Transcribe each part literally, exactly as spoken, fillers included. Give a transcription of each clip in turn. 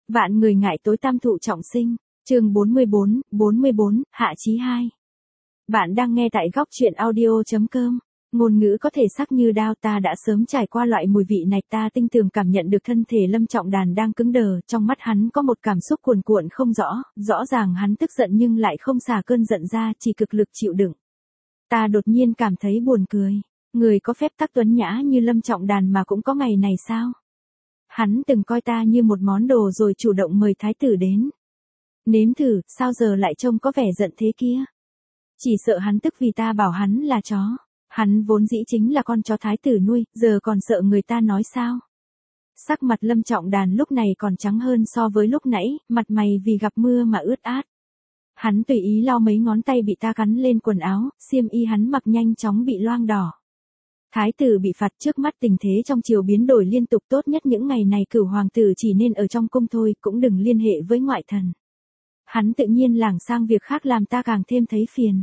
Vạn người ngại tối tam thụ trọng sinh, chương bốn mươi bốn, bốn mươi bốn, hạ chí hai. Bạn đang nghe tại góc truyện audio.com. Ngôn ngữ có thể sắc như đao, ta đã sớm trải qua loại mùi vị này, ta tinh tường cảm nhận được thân thể Lâm Trọng Đàn đang cứng đờ, trong mắt hắn có một cảm xúc cuồn cuộn không rõ, rõ ràng hắn tức giận nhưng lại không xả cơn giận ra, chỉ cực lực chịu đựng. Ta đột nhiên cảm thấy buồn cười, người có phép tắc tuấn nhã như Lâm Trọng Đàn mà cũng có ngày này sao? Hắn từng coi ta như một món đồ rồi chủ động mời thái tử đến. Nếm thử, sao giờ lại trông có vẻ giận thế kia? Chỉ sợ hắn tức vì ta bảo hắn là chó. Hắn vốn dĩ chính là con chó thái tử nuôi, giờ còn sợ người ta nói sao? Sắc mặt Lâm Trọng Đàn lúc này còn trắng hơn so với lúc nãy, mặt mày vì gặp mưa mà ướt át. Hắn tùy ý lau mấy ngón tay bị ta cắn lên quần áo, xiêm y hắn mặc nhanh chóng bị loang đỏ. Thái tử bị phạt, trước mắt tình thế trong triều biến đổi liên tục, tốt nhất những ngày này Cửu hoàng tử chỉ nên ở trong cung thôi, cũng đừng liên hệ với ngoại thần. Hắn tự nhiên lảng sang việc khác làm ta càng thêm thấy phiền.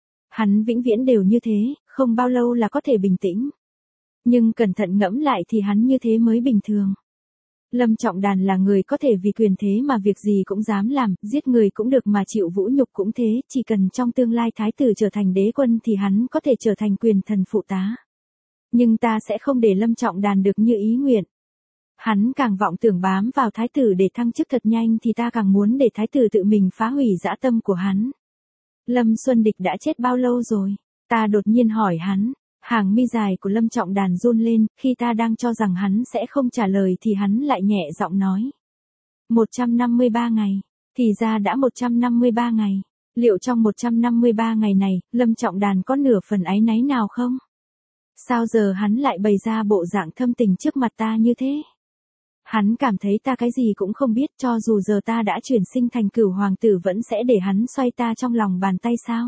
Hắn vĩnh viễn đều như thế, không bao lâu là có thể bình tĩnh. Nhưng cẩn thận ngẫm lại thì hắn như thế mới bình thường. Lâm Trọng Đàn là người có thể vì quyền thế mà việc gì cũng dám làm, giết người cũng được mà chịu vũ nhục cũng thế, chỉ cần trong tương lai thái tử trở thành đế quân thì hắn có thể trở thành quyền thần phụ tá. Nhưng ta sẽ không để Lâm Trọng Đàn được như ý nguyện. Hắn càng vọng tưởng bám vào thái tử để thăng chức thật nhanh thì ta càng muốn để thái tử tự mình phá hủy dã tâm của hắn. Lâm Xuân Địch đã chết bao lâu rồi? Ta đột nhiên hỏi hắn. Hàng mi dài của Lâm Trọng Đàn run lên, khi ta đang cho rằng hắn sẽ không trả lời thì hắn lại nhẹ giọng nói. một trăm năm mươi ba ngày. Thì ra đã một trăm năm mươi ba ngày. Liệu trong một trăm năm mươi ba ngày này, Lâm Trọng Đàn có nửa phần áy náy nào không? Sao giờ hắn lại bày ra bộ dạng thâm tình trước mặt ta như thế? Hắn cảm thấy ta cái gì cũng không biết, cho dù giờ ta đã chuyển sinh thành Cửu hoàng tử vẫn sẽ để hắn xoay ta trong lòng bàn tay sao?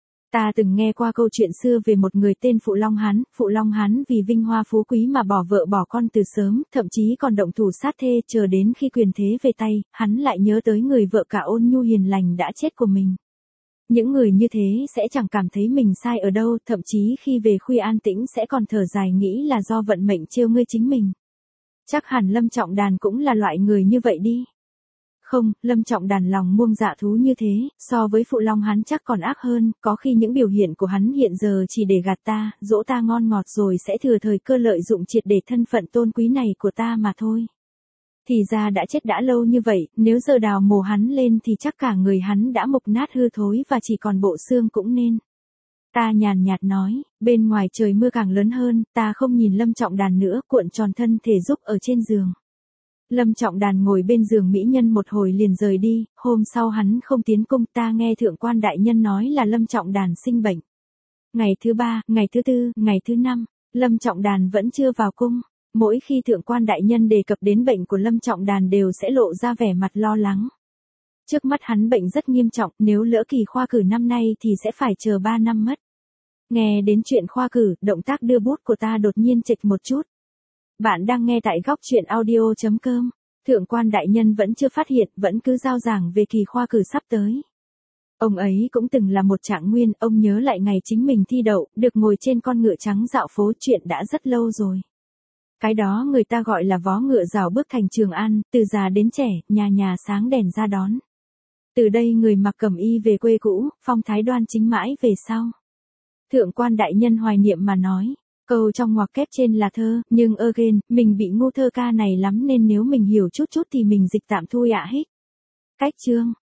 Ta từng nghe qua câu chuyện xưa về một người tên Phụ Long Hán, Phụ Long Hán vì vinh hoa phú quý mà bỏ vợ bỏ con từ sớm, thậm chí còn động thủ sát thê, chờ đến khi quyền thế về tay, hắn lại nhớ tới người vợ cả ôn nhu hiền lành đã chết của mình. Những người như thế sẽ chẳng cảm thấy mình sai ở đâu, thậm chí khi về khuya an tĩnh sẽ còn thở dài nghĩ là do vận mệnh trêu ngươi chính mình. Chắc hẳn Lâm Trọng Đàn cũng là loại người như vậy đi. Không, Lâm Trọng Đàn lòng muông dạ thú như thế, so với Phụ Long hắn chắc còn ác hơn, có khi những biểu hiện của hắn hiện giờ chỉ để gạt ta, dỗ ta ngon ngọt rồi sẽ thừa thời cơ lợi dụng triệt để thân phận tôn quý này của ta mà thôi. Thì ra đã chết đã lâu như vậy, nếu giờ đào mồ hắn lên thì chắc cả người hắn đã mục nát hư thối và chỉ còn bộ xương cũng nên. Ta nhàn nhạt nói, bên ngoài trời mưa càng lớn hơn, ta không nhìn Lâm Trọng Đàn nữa, cuộn tròn thân thể giúp ở trên giường. Lâm Trọng Đàn ngồi bên giường mỹ nhân một hồi liền rời đi, hôm sau hắn không tiến cung, ta nghe thượng quan đại nhân nói là Lâm Trọng Đàn sinh bệnh. Ngày thứ ba, ngày thứ tư, ngày thứ năm, Lâm Trọng Đàn vẫn chưa vào cung. Mỗi khi thượng quan đại nhân đề cập đến bệnh của Lâm Trọng Đàn đều sẽ lộ ra vẻ mặt lo lắng. Trước mắt hắn bệnh rất nghiêm trọng, nếu lỡ kỳ khoa cử năm nay thì sẽ phải chờ ba năm mất. Nghe đến chuyện khoa cử, động tác đưa bút của ta đột nhiên chệch một chút. Bạn đang nghe tại góc truyện audio.com. Thượng quan đại nhân vẫn chưa phát hiện, vẫn cứ giao giảng về kỳ khoa cử sắp tới. Ông ấy cũng từng là một trạng nguyên, ông nhớ lại ngày chính mình thi đậu, được ngồi trên con ngựa trắng dạo phố, chuyện đã rất lâu rồi. Cái đó người ta gọi là vó ngựa rào bước thành Trường An, từ già đến trẻ, nhà nhà sáng đèn ra đón. Từ đây người mặc cẩm y về quê cũ, phong thái đoan chính mãi về sau. Thượng quan đại nhân hoài niệm mà nói, câu trong ngoặc kép trên là thơ, nhưng again, mình bị ngu thơ ca này lắm nên nếu mình hiểu chút chút thì mình dịch tạm thôi ạ hết. Cách chương.